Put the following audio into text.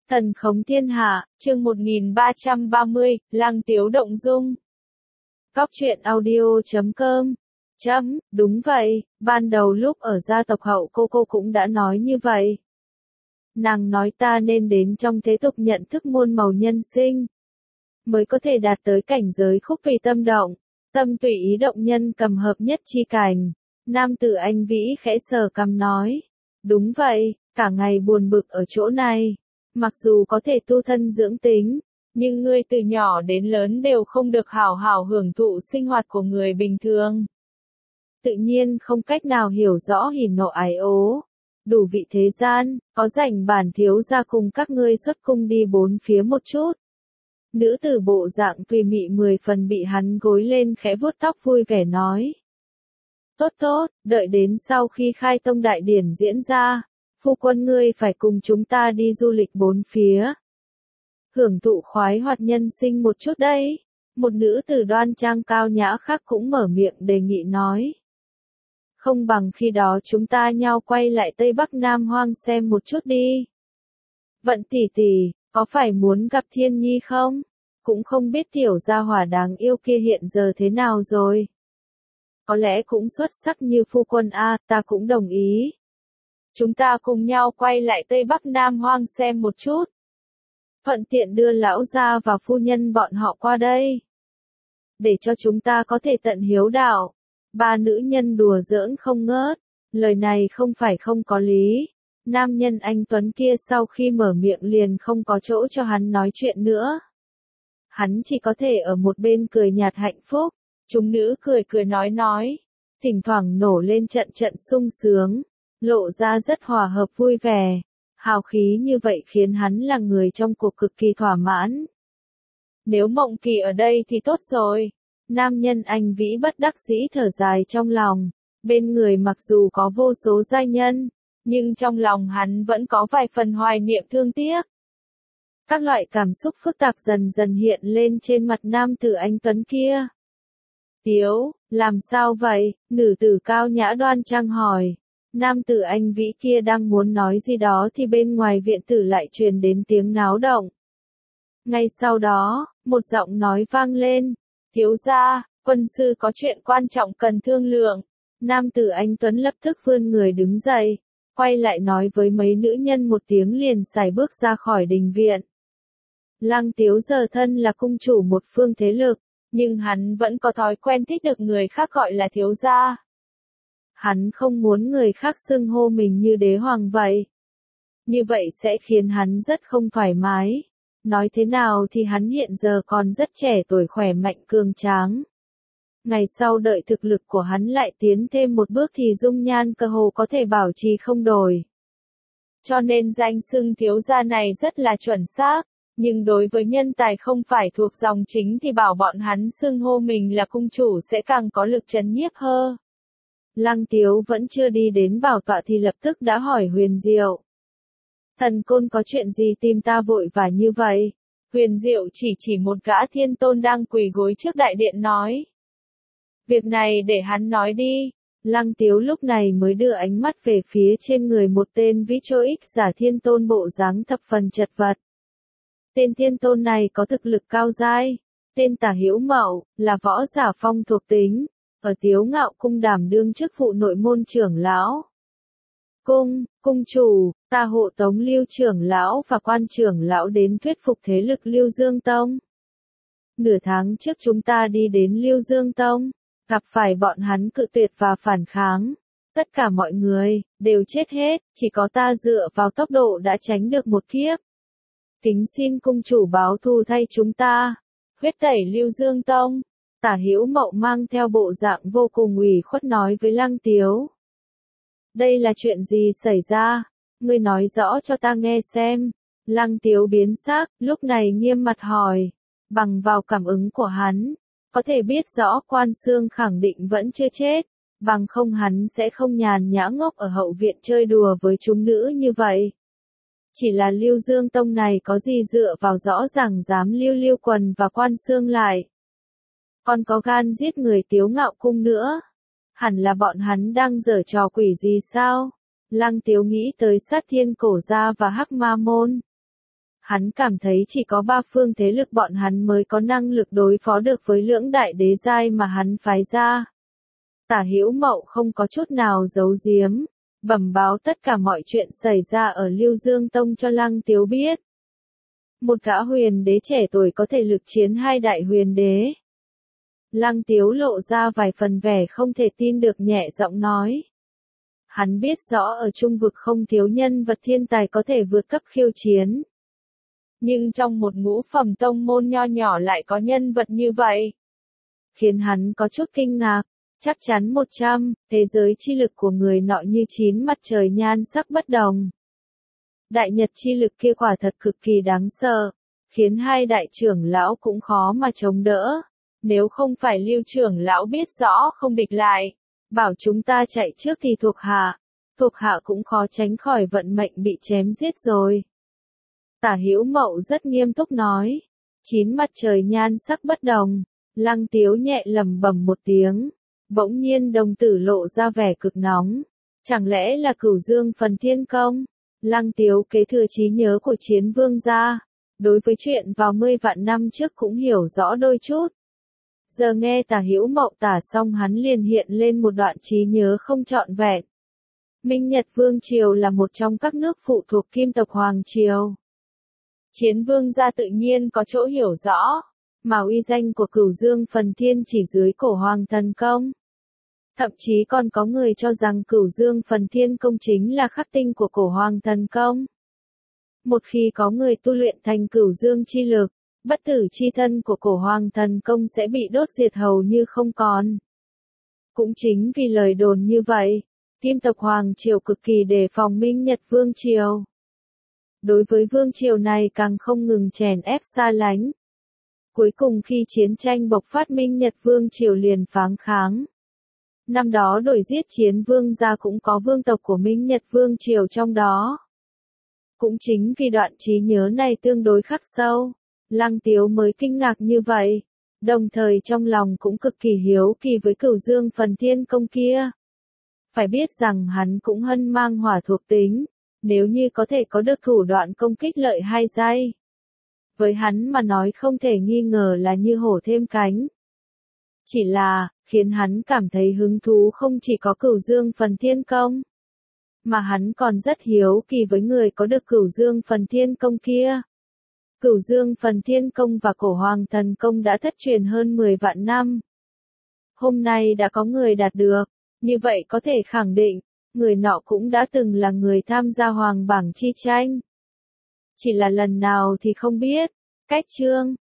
Thần khống thiên hạ, chương 1330, Lăng Tiếu động dung. Cóc truyện audio.com. Đúng vậy, ban đầu lúc ở gia tộc hậu cô cũng đã nói như vậy. Nàng nói ta nên đến trong thế tục nhận thức muôn màu nhân sinh, mới có thể đạt tới cảnh giới khúc vì tâm động, tâm tùy ý động nhân cầm hợp nhất chi cảnh. Nam tử anh vĩ khẽ sờ cằm nói, đúng vậy, cả ngày buồn bực ở chỗ này. Mặc dù có thể tu thân dưỡng tính, nhưng ngươi từ nhỏ đến lớn đều không được hảo hảo hưởng thụ sinh hoạt của người bình thường. Tự nhiên không cách nào hiểu rõ hỉ nộ ái ố. Đủ vị thế gian, có rảnh bản thiếu gia cùng các ngươi xuất cung đi bốn phía một chút. Nữ tử bộ dạng tùy mị 10 phần bị hắn gối lên khẽ vuốt tóc vui vẻ nói. Tốt tốt, đợi đến sau khi khai tông đại điển diễn ra, phu quân ngươi phải cùng chúng ta đi du lịch bốn phía. Hưởng thụ khoái hoạt nhân sinh một chút đấy. Một nữ tử đoan trang cao nhã khác cũng mở miệng đề nghị nói. Không bằng khi đó chúng ta nhau quay lại Tây Bắc Nam Hoang xem một chút đi. Vận tỷ tỷ, có phải muốn gặp Thiên Nhi không? Cũng không biết tiểu gia hỏa đáng yêu kia hiện giờ thế nào rồi. Có lẽ cũng xuất sắc như phu quân a, ta cũng đồng ý. Chúng ta cùng nhau quay lại Tây Bắc Nam Hoang xem một chút. Thuận tiện đưa lão gia và phu nhân bọn họ qua đây. Để cho chúng ta có thể tận hiếu đạo. Ba nữ nhân đùa giỡn không ngớt. Lời này không phải không có lý. Nam nhân anh Tuấn kia sau khi mở miệng liền không có chỗ cho hắn nói chuyện nữa. Hắn chỉ có thể ở một bên cười nhạt hạnh phúc. Chúng nữ cười nói. Thỉnh thoảng nổ lên trận sung sướng. Lộ ra rất hòa hợp vui vẻ. Hào khí như vậy khiến hắn là người trong cuộc cực kỳ thỏa mãn. Nếu Mộng Kỳ ở đây thì tốt rồi. Nam nhân anh vĩ bất đắc dĩ thở dài trong lòng. Bên người mặc dù có vô số giai nhân, nhưng trong lòng hắn vẫn có vài phần hoài niệm thương tiếc. Các loại cảm xúc phức tạp dần dần hiện lên trên mặt nam tử anh Tuấn kia. Tiếu, làm sao vậy? Nữ tử cao nhã đoan trang hỏi. Nam tử anh vĩ kia đang muốn nói gì đó thì bên ngoài viện tử lại truyền đến tiếng náo động. Ngay sau đó, một giọng nói vang lên. Thiếu gia, quân sư có chuyện quan trọng cần thương lượng. Nam tử anh Tuấn lập tức vươn người đứng dậy, quay lại nói với mấy nữ nhân một tiếng liền sải bước ra khỏi đình viện. Lăng Tiếu giờ thân là cung chủ một phương thế lực, nhưng hắn vẫn có thói quen thích được người khác gọi là thiếu gia. Hắn không muốn người khác xưng hô mình như đế hoàng vậy. Như vậy sẽ khiến hắn rất không thoải mái. Nói thế nào thì hắn hiện giờ còn rất trẻ tuổi khỏe mạnh cường tráng. Ngày sau đợi thực lực của hắn lại tiến thêm một bước thì dung nhan cơ hồ có thể bảo trì không đổi. Cho nên danh xưng thiếu gia này rất là chuẩn xác. Nhưng đối với nhân tài không phải thuộc dòng chính thì bảo bọn hắn xưng hô mình là cung chủ sẽ càng có lực trấn nhiếp hơn. Lăng Tiếu vẫn chưa đi đến bảo tọa thì lập tức đã hỏi Huyền Diệu. Thần côn có chuyện gì tìm ta vội vã như vậy? Huyền Diệu chỉ một gã thiên tôn đang quỳ gối trước đại điện nói. Việc này để hắn nói đi. Lăng Tiếu lúc này mới đưa ánh mắt về phía trên người một tên Vitroix giả thiên tôn bộ dáng thập phần chật vật. Tên thiên tôn này có thực lực cao giai. Tên Tả Hữu Mậu, là võ giả phong thuộc tính. Ở Tiếu Ngạo cung đảm đương chức vụ nội môn trưởng lão. Cung chủ, ta hộ tống Lưu trưởng lão và quan trưởng lão đến thuyết phục thế lực Lưu Dương Tông. Nửa tháng trước chúng ta đi đến Lưu Dương Tông, gặp phải bọn hắn cự tuyệt và phản kháng. Tất cả mọi người, đều chết hết, chỉ có ta dựa vào tốc độ đã tránh được một kiếp. Kính xin cung chủ báo thù thay chúng ta. Huyết tẩy Lưu Dương Tông. Tả Hữu Mậu mang theo bộ dạng vô cùng ủy khuất nói với Lăng Tiếu. Đây là chuyện gì xảy ra? Ngươi nói rõ cho ta nghe xem. Lăng Tiếu biến sắc, lúc này nghiêm mặt hỏi. Bằng vào cảm ứng của hắn, có thể biết rõ Quan Xương khẳng định vẫn chưa chết. Bằng không hắn sẽ không nhàn nhã ngốc ở hậu viện chơi đùa với chúng nữ như vậy. Chỉ là Lưu Dương Tông này có gì dựa vào rõ ràng dám Lưu Quần và Quan Xương lại. Còn có gan giết người Tiếu Ngạo cung nữa. Hẳn là bọn hắn đang giở trò quỷ gì sao? Lăng Tiếu nghĩ tới Sát Thiên Cổ Gia và Hắc Ma Môn. Hắn cảm thấy chỉ có ba phương thế lực bọn hắn mới có năng lực đối phó được với lưỡng đại đế giai mà hắn phái ra. Tả Hữu Mậu không có chút nào giấu giếm, bẩm báo tất cả mọi chuyện xảy ra ở Lưu Dương Tông cho Lăng Tiếu biết. Một gã huyền đế trẻ tuổi có thể lực chiến hai đại huyền đế. Lăng Tiếu lộ ra vài phần vẻ không thể tin được, nhẹ giọng nói. Hắn biết rõ ở trung vực không thiếu nhân vật thiên tài có thể vượt cấp khiêu chiến. Nhưng trong một ngũ phẩm tông môn nho nhỏ lại có nhân vật như vậy. Khiến hắn có chút kinh ngạc, chắc chắn 100, thế giới chi lực của người nọ như 9 mặt trời nhan sắc bất đồng. Đại nhật chi lực kia quả thật cực kỳ đáng sợ, khiến hai đại trưởng lão cũng khó mà chống đỡ. Nếu không phải Lưu trưởng lão biết rõ không địch lại, bảo chúng ta chạy trước thì thuộc hạ cũng khó tránh khỏi vận mệnh bị chém giết rồi. Tả Hữu Mậu rất nghiêm túc nói, 9 mặt trời nhan sắc bất đồng. Lăng Tiếu nhẹ lẩm bẩm một tiếng, bỗng nhiên đồng tử lộ ra vẻ cực nóng. Chẳng lẽ là Cửu Dương Phần Thiên Công? Lăng Tiếu kế thừa trí nhớ của Chiến Vương gia, đối với chuyện vào 10 vạn năm trước cũng hiểu rõ đôi chút. Giờ nghe Tả Hữu Mậu tả xong hắn liền hiện lên một đoạn trí nhớ không trọn vẹn. Minh Nhật Vương Triều là một trong các nước phụ thuộc Kim tộc Hoàng Triều. Chiến Vương gia tự nhiên có chỗ hiểu rõ, mà uy danh của Cửu Dương Phần Thiên chỉ dưới Cổ Hoàng Thần Công. Thậm chí còn có người cho rằng Cửu Dương Phần Thiên Công chính là khắc tinh của Cổ Hoàng Thần Công. Một khi có người tu luyện thành Cửu Dương chi lực, bất tử chi thân của Cổ Hoàng Thần Công sẽ bị đốt diệt hầu như không còn. Cũng chính vì lời đồn như vậy, Kim tộc Hoàng Triều cực kỳ đề phòng Minh Nhật Vương Triều. Đối với Vương Triều này càng không ngừng chèn ép xa lánh. Cuối cùng khi chiến tranh bộc phát Minh Nhật Vương Triều liền pháng kháng. Năm đó đổi giết Chiến Vương gia cũng có vương tộc của Minh Nhật Vương Triều trong đó. Cũng chính vì đoạn trí nhớ này tương đối khắc sâu, Lăng Tiếu mới kinh ngạc như vậy, đồng thời trong lòng cũng cực kỳ hiếu kỳ với Cửu Dương Phần Thiên Công kia. Phải biết rằng hắn cũng hân mang hỏa thuộc tính, nếu như có thể có được thủ đoạn công kích lợi hai giai. Với hắn mà nói không thể nghi ngờ là như hổ thêm cánh. Chỉ là, khiến hắn cảm thấy hứng thú không chỉ có Cửu Dương Phần Thiên Công, mà hắn còn rất hiếu kỳ với người có được Cửu Dương Phần Thiên Công kia. Cửu Dương Phần Thiên Công và Cổ Hoàng Thần Công đã thất truyền hơn 10 vạn năm. Hôm nay đã có người đạt được, như vậy có thể khẳng định, người nọ cũng đã từng là người tham gia Hoàng bảng chi tranh. Chỉ là lần nào thì không biết. Cách chương